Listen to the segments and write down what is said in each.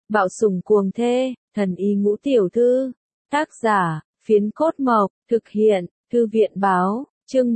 Bạo sủng cuồng thê, thần y ngũ tiểu thư. Tác giả, Phiến Cốt Mộc, thực hiện, Thư viện báo, chương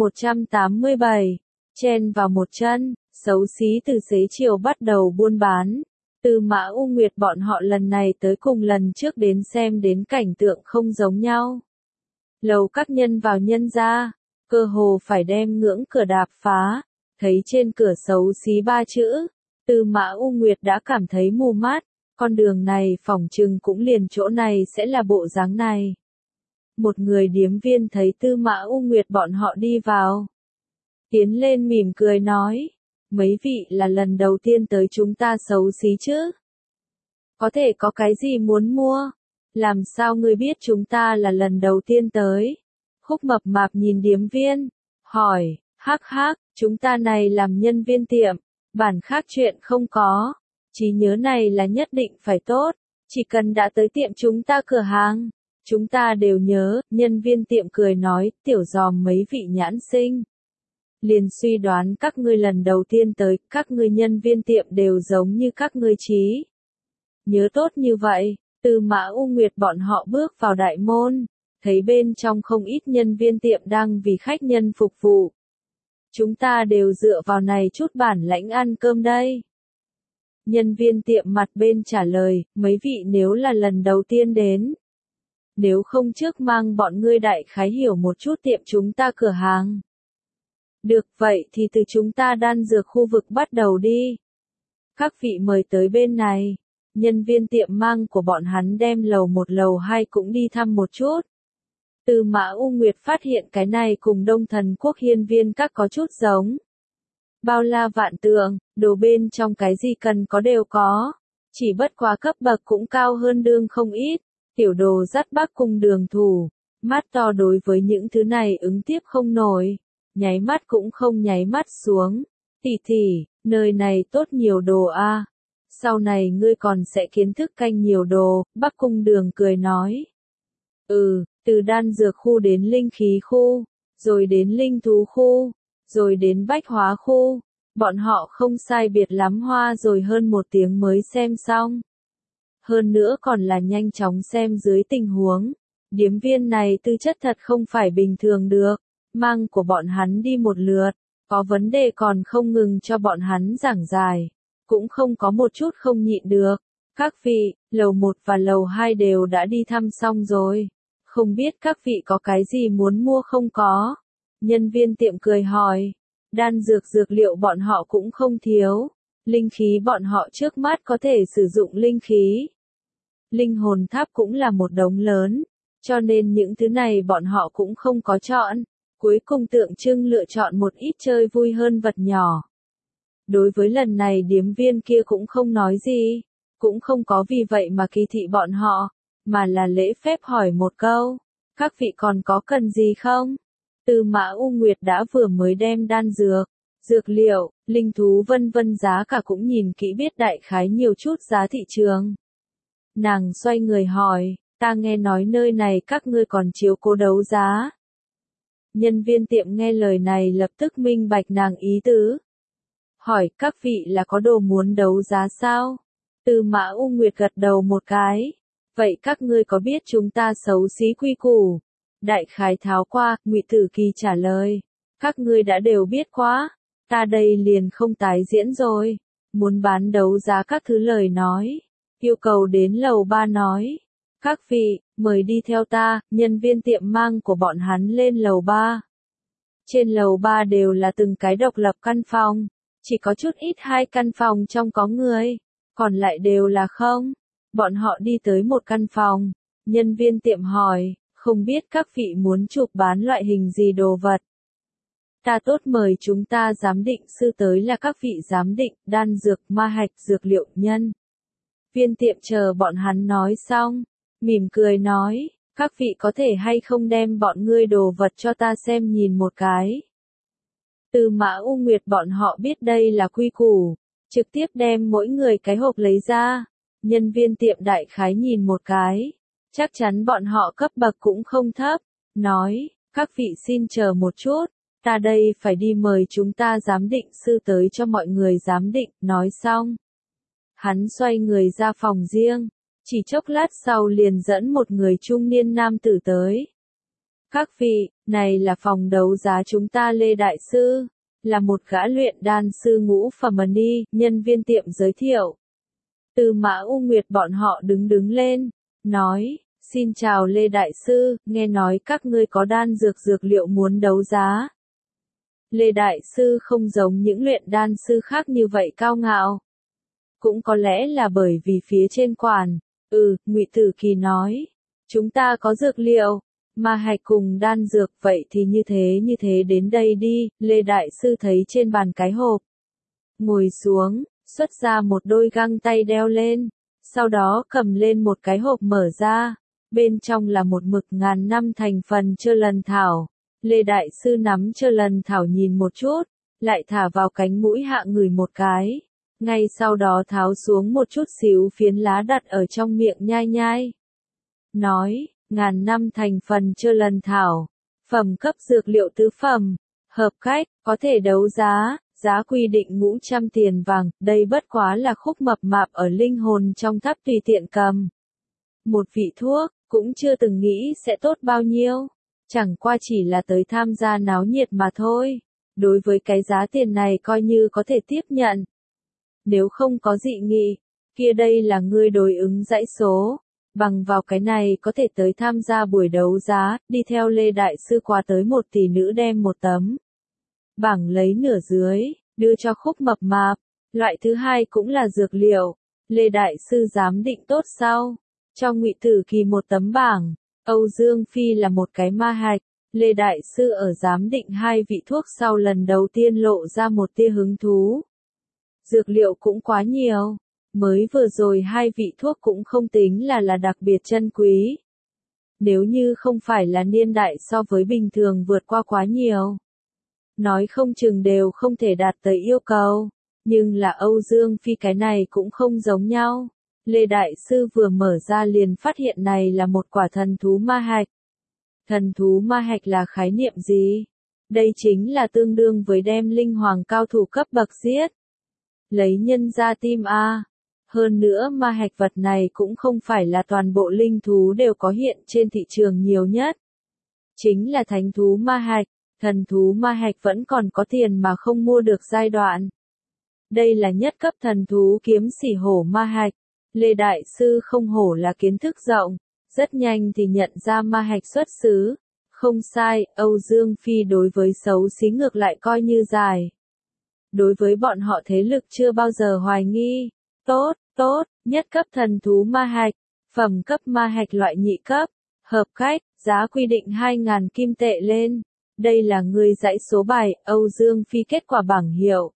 187. Chen vào một chân, xấu xí từ xế chiều bắt đầu buôn bán. Tư Mã U Nguyệt bọn họ lần này tới cùng lần trước đến xem đến cảnh tượng không giống nhau. Lầu các nhân vào nhân ra, cơ hồ phải đem ngưỡng cửa đạp phá, thấy trên cửa xấu xí 3 chữ. Tư Mã U Nguyệt đã cảm thấy mù mắt, con đường này phỏng chừng cũng liền chỗ này sẽ là bộ dáng này. Một người điếm viên thấy Tư Mã U Nguyệt bọn họ đi vào. Tiến lên mỉm cười nói, mấy vị là lần đầu tiên tới chúng ta xấu xí chứ? Có thể có cái gì muốn mua? Làm sao ngươi biết chúng ta là lần đầu tiên tới? Khúc Mập Mạp nhìn điếm viên, hỏi, hắc hắc, chúng ta này làm nhân viên tiệm, bản khác chuyện không có. Trí nhớ này là nhất định phải tốt, chỉ cần đã tới tiệm chúng ta cửa hàng, chúng ta đều nhớ. Nhân viên tiệm cười nói, tiểu giòm mấy vị nhãn sinh. Liền suy đoán các ngươi lần đầu tiên tới, các ngươi nhân viên tiệm đều giống như các ngươi trí nhớ tốt như vậy. Tư Mã U Nguyệt bọn họ bước vào đại môn, thấy bên trong không ít nhân viên tiệm đang vì khách nhân phục vụ. Chúng ta đều dựa vào này chút bản lãnh ăn cơm đây. Nhân viên tiệm mặt bên trả lời, mấy vị nếu là lần đầu tiên đến. Nếu không trước mang bọn ngươi đại khái hiểu một chút tiệm chúng ta cửa hàng. Được vậy thì từ chúng ta đan dược khu vực bắt đầu đi. Các vị mời tới bên này. Nhân viên tiệm mang của bọn hắn đem lầu 1 lầu 2 cũng đi thăm một chút. Tư Mã U Nguyệt phát hiện cái này cùng Đông Thần Quốc hiên viên các có chút giống. Bao la vạn tượng, đồ bên trong cái gì cần có đều có. Chỉ bất quá cấp bậc cũng cao hơn đương không ít. Tiểu đồ dắt Bắc Cung Đường thủ. Mắt to đối với những thứ này ứng tiếp không nổi. Nháy mắt cũng không nháy mắt xuống. Tỷ tỷ, nơi này tốt nhiều đồ a. Sau này ngươi còn sẽ kiến thức canh nhiều đồ. Bắc Cung Đường cười nói. Từ đan dược khu đến linh khí khu, rồi đến linh thú khu, rồi đến bách hóa khu, bọn họ không sai biệt lắm hoa rồi hơn 1 tiếng mới xem xong. Hơn nữa còn là nhanh chóng xem dưới tình huống, điếm viên này tư chất thật không phải bình thường được, mang của bọn hắn đi một lượt, có vấn đề còn không ngừng cho bọn hắn giảng giải, cũng không có một chút không nhịn được. Các vị, lầu 1 và lầu 2 đều đã đi thăm xong rồi. Không biết các vị có cái gì muốn mua không có? Nhân viên tiệm cười hỏi. Đan dược dược liệu bọn họ cũng không thiếu. Linh khí bọn họ trước mắt có thể sử dụng linh khí. Linh hồn tháp cũng là một đống lớn. Cho nên những thứ này bọn họ cũng không có chọn. Cuối cùng tượng trưng lựa chọn một ít chơi vui hơn vật nhỏ. Đối với lần này điếm viên kia cũng không nói gì. Cũng không có vì vậy mà kỳ thị bọn họ. Mà là lễ phép hỏi một câu, các vị còn có cần gì không? Tư Mã U Nguyệt đã vừa mới đem đan dược, dược liệu, linh thú vân vân giá cả cũng nhìn kỹ biết đại khái nhiều chút giá thị trường. Nàng xoay người hỏi, ta nghe nói nơi này các ngươi còn chiếu cố đấu giá. Nhân viên tiệm nghe lời này lập tức minh bạch nàng ý tứ. Hỏi các vị là có đồ muốn đấu giá sao? Tư Mã U Nguyệt gật đầu một cái. Vậy các ngươi có biết chúng ta xấu xí quy củ? Đại khái tháo qua, Ngụy Tử Kỳ trả lời. Các ngươi đã đều biết quá. Ta đây liền không tái diễn rồi. Muốn bán đấu giá các thứ lời nói. Yêu cầu đến lầu 3 nói. Các vị, mời đi theo ta. Nhân viên tiệm mang của bọn hắn lên lầu 3. Trên lầu 3 đều là từng cái độc lập căn phòng. Chỉ có chút ít 2 căn phòng trong có người. Còn lại đều là không. Bọn họ đi tới một căn phòng, nhân viên tiệm hỏi, không biết các vị muốn chụp bán loại hình gì đồ vật. Ta tốt mời chúng ta giám định sư tới là các vị giám định, đan dược, ma hạch, dược liệu, nhân. Viên tiệm chờ bọn hắn nói xong, mỉm cười nói, các vị có thể hay không đem bọn ngươi đồ vật cho ta xem nhìn một cái. Tư Mã U Nguyệt bọn họ biết đây là quy củ, trực tiếp đem mỗi người cái hộp lấy ra. Nhân viên tiệm đại khái nhìn một cái, chắc chắn bọn họ cấp bậc cũng không thấp, nói, các vị xin chờ một chút, ta đây phải đi mời chúng ta giám định sư tới cho mọi người giám định, nói xong. Hắn xoay người ra phòng riêng, chỉ chốc lát sau liền dẫn một người trung niên nam tử tới. Các vị, này là phòng đấu giá chúng ta Lê Đại Sư, là một gã luyện đan sư ngũ phẩm ni, nhân viên tiệm giới thiệu. Tư Mã U Nguyệt bọn họ đứng lên, nói, xin chào Lê Đại Sư, nghe nói các ngươi có đan dược liệu muốn đấu giá. Lê Đại Sư không giống những luyện đan sư khác như vậy cao ngạo. Cũng có lẽ là bởi vì phía trên quản, Ngụy Tử Kỳ nói, chúng ta có dược liệu, ma hạch cùng đan dược, vậy thì như thế đến đây đi. Lê Đại Sư thấy trên bàn cái hộp, ngồi xuống, xuất ra một đôi găng tay đeo lên, sau đó cầm lên một cái hộp mở ra, bên trong là một mực ngàn năm thành phần Chơ Lần Thảo. Lê Đại Sư nắm Chơ Lần Thảo nhìn một chút, lại thả vào cánh mũi hạ ngửi một cái, ngay sau đó tháo xuống một chút xíu phiến lá đặt ở trong miệng nhai nhai. Nói, ngàn năm thành phần Chơ Lần Thảo, phẩm cấp dược liệu tứ phẩm, hợp cách, có thể đấu giá, giá quy định 500 tiền vàng, đây bất quá là khúc mập mạp ở linh hồn trong tháp tùy tiện cầm. Một vị thuốc, cũng chưa từng nghĩ sẽ tốt bao nhiêu, chẳng qua chỉ là tới tham gia náo nhiệt mà thôi. Đối với cái giá tiền này coi như có thể tiếp nhận. Nếu không có dị nghị, kia đây là ngươi đối ứng dãy số. Bằng vào cái này có thể tới tham gia buổi đấu giá, đi theo Lê Đại Sư qua tới một tỷ nữ đem một tấm bảng lấy nửa dưới, đưa cho khúc mập mạp. Loại thứ hai cũng là dược liệu. Lê Đại Sư giám định tốt sau, cho Ngụy Tử Kỳ một tấm bảng. Âu Dương Phi là một cái ma hạch. Lê Đại Sư ở giám định hai vị thuốc sau lần đầu tiên lộ ra một tia hứng thú. Dược liệu cũng quá nhiều. Mới vừa rồi hai vị thuốc cũng không tính là đặc biệt chân quý. Nếu như không phải là niên đại so với bình thường vượt qua quá nhiều, nói không chừng đều không thể đạt tới yêu cầu. Nhưng là Âu Dương Phi cái này cũng không giống nhau. Lê Đại Sư vừa mở ra liền phát hiện này là một quả thần thú ma hạch. Thần thú ma hạch là khái niệm gì? Đây chính là tương đương với đem linh hoàng cao thủ cấp bậc giết. Lấy nhân ra tim a. Hơn nữa ma hạch vật này cũng không phải là toàn bộ linh thú đều có hiện trên thị trường nhiều nhất. Chính là thánh thú ma hạch, thần thú ma hạch vẫn còn có tiền mà không mua được giai đoạn. Đây là nhất cấp thần thú kiếm sỉ hổ ma hạch. Lê Đại Sư không hổ là kiến thức rộng, rất nhanh thì nhận ra ma hạch xuất xứ. Không sai, Âu Dương Phi đối với xấu xí ngược lại coi như giải. Đối với bọn họ thế lực chưa bao giờ hoài nghi. Tốt, nhất cấp thần thú ma hạch, phẩm cấp ma hạch loại nhị cấp, hợp cách, giá quy định 2.000 kim tệ lên. Đây là người dãy số bài, Âu Dương Phi kết quả bảng hiệu.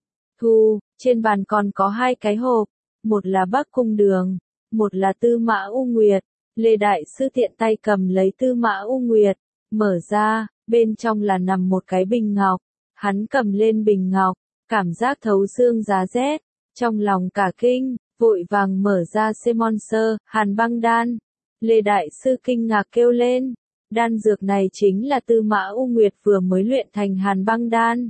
Thu, trên bàn còn có hai cái hộp, một là Bắc Cung Đường, một là Tư Mã U Nguyệt. Lê Đại Sư tiện tay cầm lấy Tư Mã U Nguyệt, mở ra, bên trong là nằm một cái bình ngọc. Hắn cầm lên bình ngọc, cảm giác thấu xương giá rét, trong lòng cả kinh, vội vàng mở ra Monster, Hàn Băng Đan. Lê Đại Sư kinh ngạc kêu lên, đan dược này chính là Tư Mã U Nguyệt vừa mới luyện thành Hàn Băng Đan.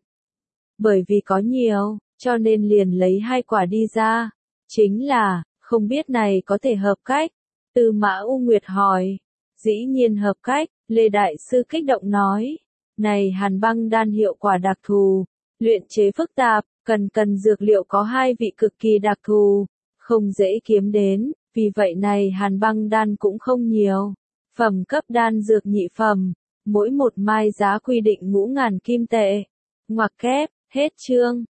Bởi vì có nhiều, cho nên liền lấy hai quả đi ra. Chính là, không biết này có thể hợp cách. Tư Mã U Nguyệt hỏi. Dĩ nhiên hợp cách, Lê Đại Sư kích động nói. Này Hàn Băng Đan hiệu quả đặc thù, luyện chế phức tạp, cần dược liệu có hai vị cực kỳ đặc thù, không dễ kiếm đến, vì vậy này Hàn Băng Đan cũng không nhiều. Phẩm cấp đan dược nhị phẩm, mỗi một mai giá quy định 5.000 kim tệ. Ngoặc kép, hết chương.